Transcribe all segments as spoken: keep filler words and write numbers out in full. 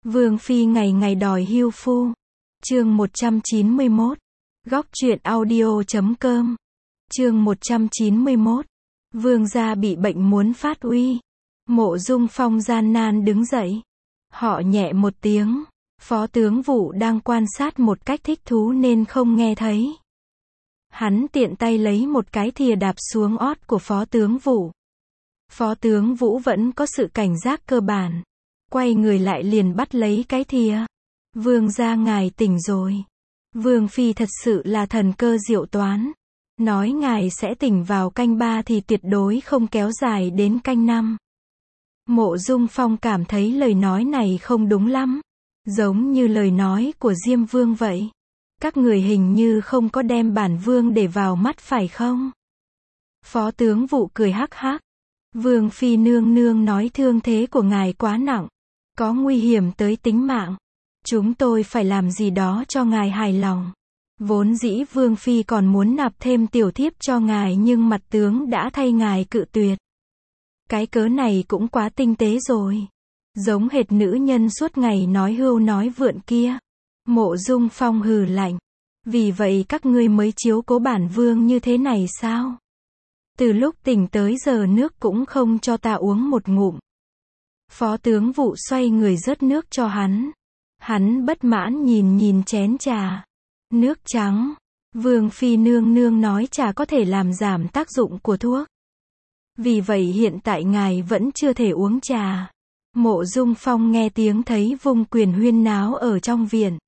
Vương phi ngày ngày đòi hưu phu. Chương một trăm chín mươi mốt. Góc truyện audio chấm com. Chương một trăm chín mươi mốt. Vương gia bị bệnh muốn phát uy. Mộ Dung Phong gian nan đứng dậy. Họ nhẹ một tiếng. Phó tướng Vũ đang quan sát một cách thích thú nên không nghe thấy. Hắn tiện tay lấy một cái thìa đạp xuống ót của Phó tướng Vũ. Phó tướng Vũ vẫn có sự cảnh giác cơ bản. Quay người lại liền bắt lấy cái thìa. Vương gia ngài tỉnh rồi. Vương phi thật sự là thần cơ diệu toán. Nói ngài sẽ tỉnh vào canh ba thì tuyệt đối không kéo dài đến canh năm. Mộ Dung Phong cảm thấy lời nói này không đúng lắm. Giống như lời nói của Diêm Vương vậy. Các người hình như không có đem bản vương để vào mắt phải không? Phó tướng Vũ cười hắc hắc. Vương phi nương nương nói thương thế của ngài quá nặng. Có nguy hiểm tới tính mạng. Chúng tôi phải làm gì đó cho ngài hài lòng. Vốn dĩ Vương phi còn muốn nạp thêm tiểu thiếp cho ngài nhưng mặt tướng đã thay ngài cự tuyệt. Cái cớ này cũng quá tinh tế rồi. Giống hệt nữ nhân suốt ngày nói hưu nói vượn kia. Mộ Dung Phong hừ lạnh. Vì vậy các ngươi mới chiếu cố bản vương như thế này sao? Từ lúc tỉnh tới giờ nước cũng không cho ta uống một ngụm. Phó tướng Vũ xoay người rớt nước cho hắn. Hắn bất mãn nhìn nhìn chén trà. Nước trắng. Vương phi nương nương nói trà có thể làm giảm tác dụng của thuốc. Vì vậy hiện tại ngài vẫn chưa thể uống trà. Mộ Dung Phong nghe tiếng thấy vung quyền huyên náo ở trong viện.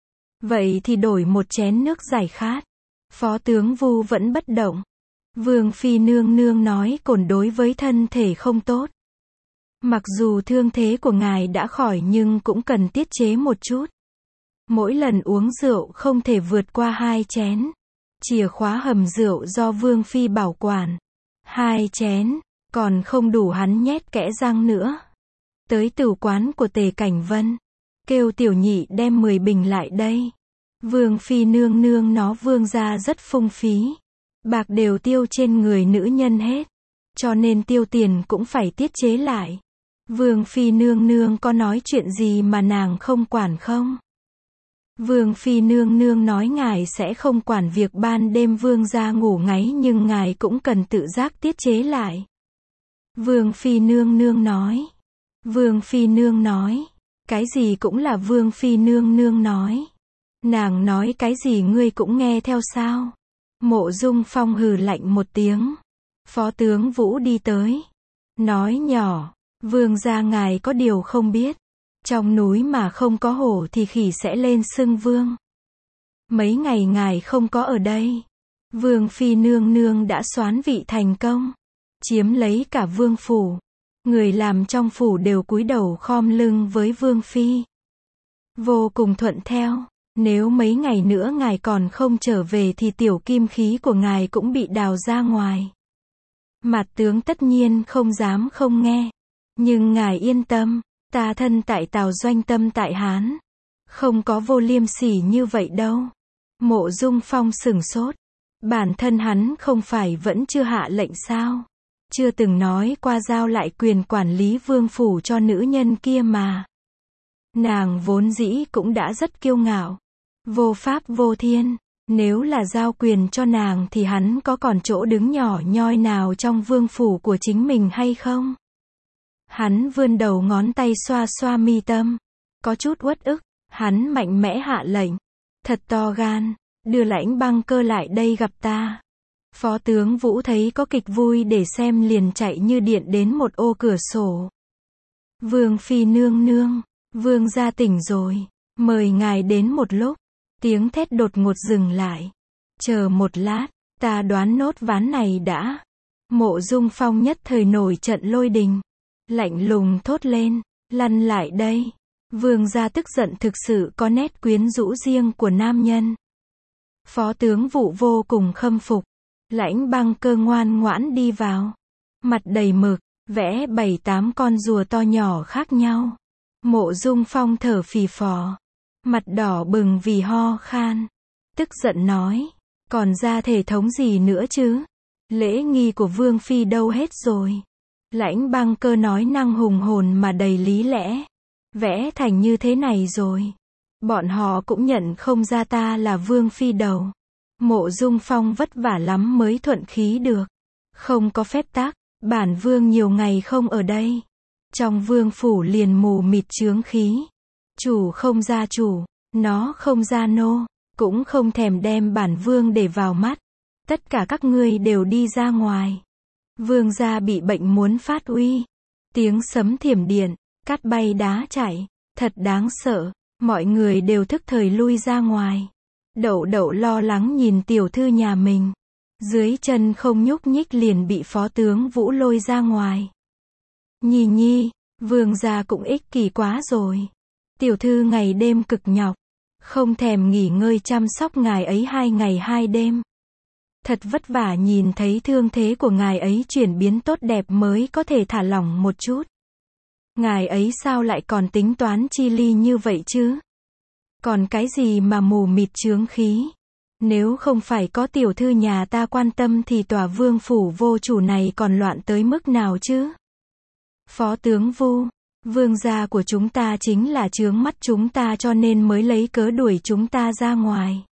Vậy thì đổi một chén nước giải khát. Phó tướng Vu vẫn bất động. Vương phi nương nương nói cồn đối với thân thể không tốt. Mặc dù thương thế của ngài đã khỏi nhưng cũng cần tiết chế một chút. Mỗi lần uống rượu không thể vượt qua hai chén. Chìa khóa hầm rượu do Vương phi bảo quản. Hai chén, còn không đủ hắn nhét kẽ răng nữa. Tới tửu quán của Tề Cảnh Vân. Kêu tiểu nhị đem mười bình lại đây. Vương phi nương nương nó vương gia rất phung phí. Bạc đều tiêu trên người nữ nhân hết. Cho nên tiêu tiền cũng phải tiết chế lại. Vương phi nương nương có nói chuyện gì mà nàng không quản không? Vương phi nương nương nói ngài sẽ không quản việc ban đêm vương gia ngủ ngáy nhưng ngài cũng cần tự giác tiết chế lại. Vương phi nương nương nói. Vương phi nương nói. Cái gì cũng là vương phi nương nương nói. Nàng nói cái gì ngươi cũng nghe theo sao? Mộ Dung Phong hừ lạnh một tiếng. Phó tướng Vũ đi tới. Nói nhỏ. Vương gia ngài có điều không biết. Trong núi mà không có hổ thì khỉ sẽ lên xưng vương. Mấy ngày ngài không có ở đây. Vương phi nương nương đã soán vị thành công. Chiếm lấy cả vương phủ. Người làm trong phủ đều cúi đầu khom lưng với vương phi. Vô cùng thuận theo. Nếu mấy ngày nữa ngài còn không trở về thì tiểu kim khí của ngài cũng bị đào ra ngoài. Mạt tướng tất nhiên không dám không nghe. Nhưng ngài yên tâm. Ta thân tại Tào doanh tâm tại Hán. Không có vô liêm sỉ như vậy đâu. Mộ Dung Phong sửng sốt. Bản thân hắn không phải vẫn chưa hạ lệnh sao? Chưa từng nói qua giao lại quyền quản lý vương phủ cho nữ nhân kia mà. Nàng vốn dĩ cũng đã rất kiêu ngạo. Vô pháp vô thiên. Nếu là giao quyền cho nàng thì hắn có còn chỗ đứng nhỏ nhoi nào trong vương phủ của chính mình hay không? Hắn vươn đầu ngón tay xoa xoa mi tâm. Có chút uất ức. Hắn mạnh mẽ hạ lệnh. Thật to gan. Đưa Lãnh Băng Cơ lại đây gặp ta. Phó tướng Vũ thấy có kịch vui để xem liền chạy như điện đến một ô cửa sổ. Vương phi nương nương. Vương gia tỉnh rồi. Mời ngài đến một lúc. Tiếng thét đột ngột dừng lại. Chờ một lát. Ta đoán nốt ván này đã. Mộ Dung Phong nhất thời nổi trận lôi đình. Lạnh lùng thốt lên. Lăn lại đây. Vương gia tức giận thực sự có nét quyến rũ riêng của nam nhân. Phó tướng Vũ vô cùng khâm phục. Lãnh Băng Cơ ngoan ngoãn đi vào. Mặt đầy mực. Vẽ bảy tám con rùa to nhỏ khác nhau. Mộ Dung Phong thở phì phò. Mặt đỏ bừng vì ho khan. Tức giận nói. Còn ra thể thống gì nữa chứ? Lễ nghi của Vương phi đâu hết rồi? Lãnh Băng Cơ nói năng hùng hồn mà đầy lý lẽ. vẽ thành như thế này rồi. Bọn họ cũng nhận không ra ta là Vương Phi đầu. Mộ Dung Phong vất vả lắm mới thuận khí được. Không có phép tắc, bản vương nhiều ngày không ở đây. Trong vương phủ liền mù mịt chướng khí. Chủ không ra chủ, nó không ra nô, cũng không thèm đem bản vương để vào mắt. Tất cả các ngươi đều đi ra ngoài. Vương gia bị bệnh muốn phát uy. Tiếng sấm thiểm điện, cát bay đá chạy, thật đáng sợ. Mọi người đều thức thời lui ra ngoài. Đậu đậu lo lắng nhìn tiểu thư nhà mình. Dưới chân không nhúc nhích liền bị phó tướng Vũ lôi ra ngoài. Nhi nhi, vương gia cũng ích kỷ quá rồi. Tiểu thư ngày đêm cực nhọc, không thèm nghỉ ngơi chăm sóc ngài ấy hai ngày hai đêm. Thật vất vả nhìn thấy thương thế của ngài ấy chuyển biến tốt đẹp mới có thể thả lỏng một chút. Ngài ấy sao lại còn tính toán chi ly như vậy chứ? Còn cái gì mà mù mịt chướng khí? Nếu không phải có tiểu thư nhà ta quan tâm thì tòa vương phủ vô chủ này còn loạn tới mức nào chứ? Phó tướng Vu, vương gia của chúng ta chính là chướng mắt chúng ta cho nên mới lấy cớ đuổi chúng ta ra ngoài.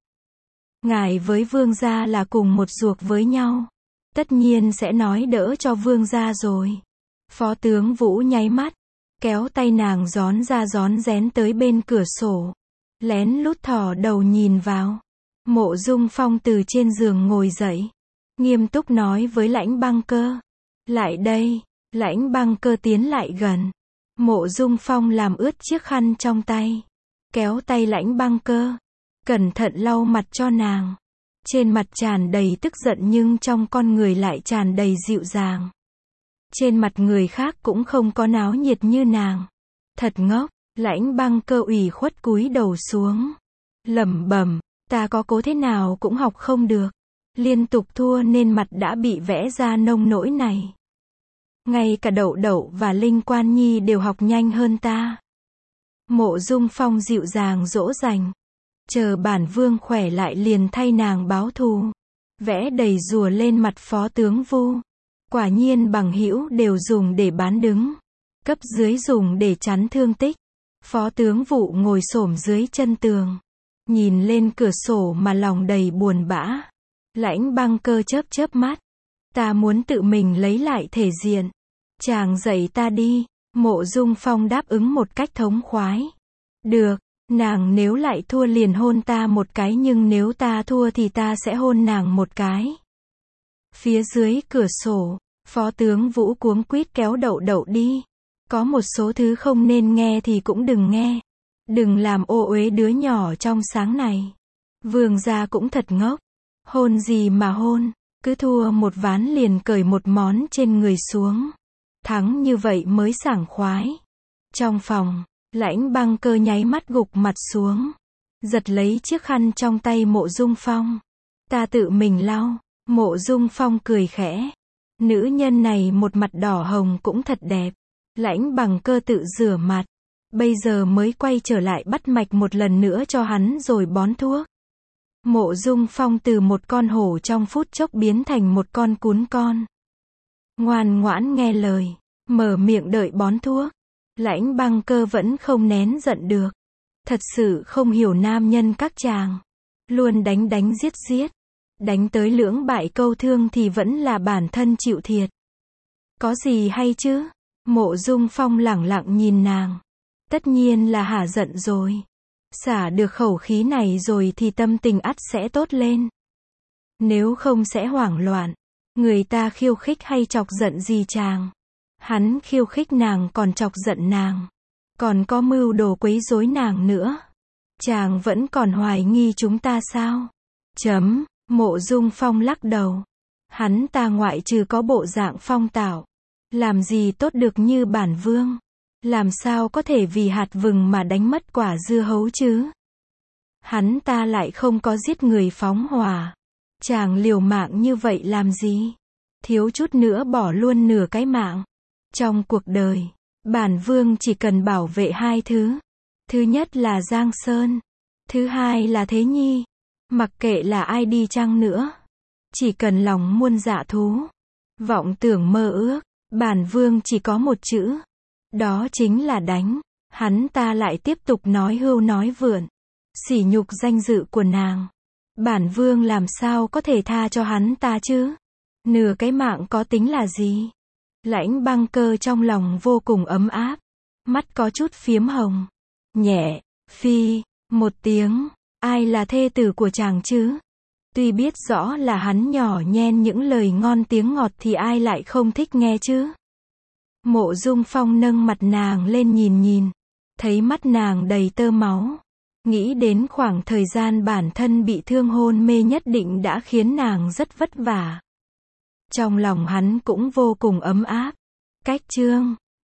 Ngài với vương gia là cùng một ruột với nhau. Tất nhiên sẽ nói đỡ cho vương gia rồi. Phó tướng Vũ nháy mắt, kéo tay nàng rón ra rón rén tới bên cửa sổ. Lén lút thò đầu nhìn vào. Mộ Dung Phong từ trên giường ngồi dậy. Nghiêm túc nói với Lãnh Băng Cơ. Lại đây. Lãnh Băng Cơ tiến lại gần. Mộ Dung Phong làm ướt chiếc khăn trong tay. Kéo tay Lãnh Băng Cơ. Cẩn thận lau mặt cho nàng. Trên mặt tràn đầy tức giận nhưng trong con người lại tràn đầy dịu dàng. Trên mặt người khác cũng không có náo nhiệt như nàng. Thật ngốc. Lãnh Băng Cơ ủy khuất cúi đầu xuống. Lẩm bẩm, ta có cố thế nào cũng học không được. Liên tục thua nên mặt đã bị vẽ ra nông nỗi này. Ngay cả Đậu Đậu và Linh Quan Nhi đều học nhanh hơn ta. Mộ Dung Phong dịu dàng dỗ dành. Chờ bản vương khỏe lại liền thay nàng báo thù. Vẽ đầy rùa lên mặt phó tướng Vu. Quả nhiên bằng hữu đều dùng để bán đứng. Cấp dưới dùng để chắn thương tích. Phó tướng Vụ ngồi xổm dưới chân tường. Nhìn lên cửa sổ mà lòng đầy buồn bã. Lãnh Băng Cơ chớp chớp mắt. Ta muốn tự mình lấy lại thể diện. Chàng dạy ta đi. Mộ Dung Phong đáp ứng một cách thống khoái. Được, nàng nếu lại thua liền hôn ta một cái nhưng nếu ta thua thì ta sẽ hôn nàng một cái. Phía dưới cửa sổ, phó tướng Vũ cuống quýt kéo Đậu Đậu đi. Có một số thứ không nên nghe thì cũng đừng nghe. Đừng làm ô uế đứa nhỏ trong sáng này. Vương gia cũng thật ngốc. Hôn gì mà hôn, cứ thua một ván liền cởi một món trên người xuống. Thắng như vậy mới sảng khoái. Trong phòng, Lãnh Băng Cơ nháy mắt gục mặt xuống. Giật lấy chiếc khăn trong tay Mộ Dung Phong. Ta tự mình lau. Mộ Dung Phong cười khẽ. Nữ nhân này một mặt đỏ hồng cũng thật đẹp. Lãnh Băng Cơ tự rửa mặt. Bây giờ mới quay trở lại bắt mạch một lần nữa cho hắn rồi bón thuốc. Mộ Dung Phong từ một con hổ trong phút chốc biến thành một con cún con. Ngoan ngoãn nghe lời, mở miệng đợi bón thuốc. Lãnh Băng Cơ vẫn không nén giận được. Thật sự không hiểu nam nhân các chàng. Luôn đánh đánh giết giết. Đánh tới lưỡng bại câu thương thì vẫn là bản thân chịu thiệt. Có gì hay chứ? Mộ Dung Phong lẳng lặng nhìn nàng. Tất nhiên là hả giận rồi. Xả được khẩu khí này rồi thì tâm tình ắt sẽ tốt lên. Nếu không sẽ hoảng loạn. Người ta khiêu khích hay chọc giận gì chàng? Hắn khiêu khích nàng còn chọc giận nàng. Còn có mưu đồ quấy rối nàng nữa. Chàng vẫn còn hoài nghi chúng ta sao? Chấm, Mộ Dung Phong lắc đầu. Hắn ta ngoại trừ có bộ dạng phong tảo. Làm gì tốt được như bản vương. Làm sao có thể vì hạt vừng mà đánh mất quả dưa hấu chứ? Hắn ta lại không có giết người phóng hỏa. Chàng liều mạng như vậy làm gì? Thiếu chút nữa bỏ luôn nửa cái mạng. Trong cuộc đời, bản vương chỉ cần bảo vệ hai thứ. Thứ nhất là Giang Sơn. Thứ hai là Thế Nhi. Mặc kệ là ai đi chăng nữa. Chỉ cần lòng muôn dạ thú. Vọng tưởng mơ ước. Bản vương chỉ có một chữ. Đó chính là đánh. Hắn ta lại tiếp tục nói hưu nói vượn, sỉ nhục danh dự của nàng. Bản vương làm sao có thể tha cho hắn ta chứ? Nửa cái mạng có tính là gì? Lãnh Băng Cơ trong lòng vô cùng ấm áp, mắt có chút phiếm hồng. Nhẹ, phi, một tiếng, ai là thê tử của chàng chứ? Tuy biết rõ là hắn nhỏ nhen những lời ngon tiếng ngọt thì ai lại không thích nghe chứ? Mộ Dung Phong nâng mặt nàng lên nhìn nhìn, thấy mắt nàng đầy tơ máu. Nghĩ đến khoảng thời gian bản thân bị thương hôn mê nhất định đã khiến nàng rất vất vả. Trong lòng hắn cũng vô cùng ấm áp. Cách chương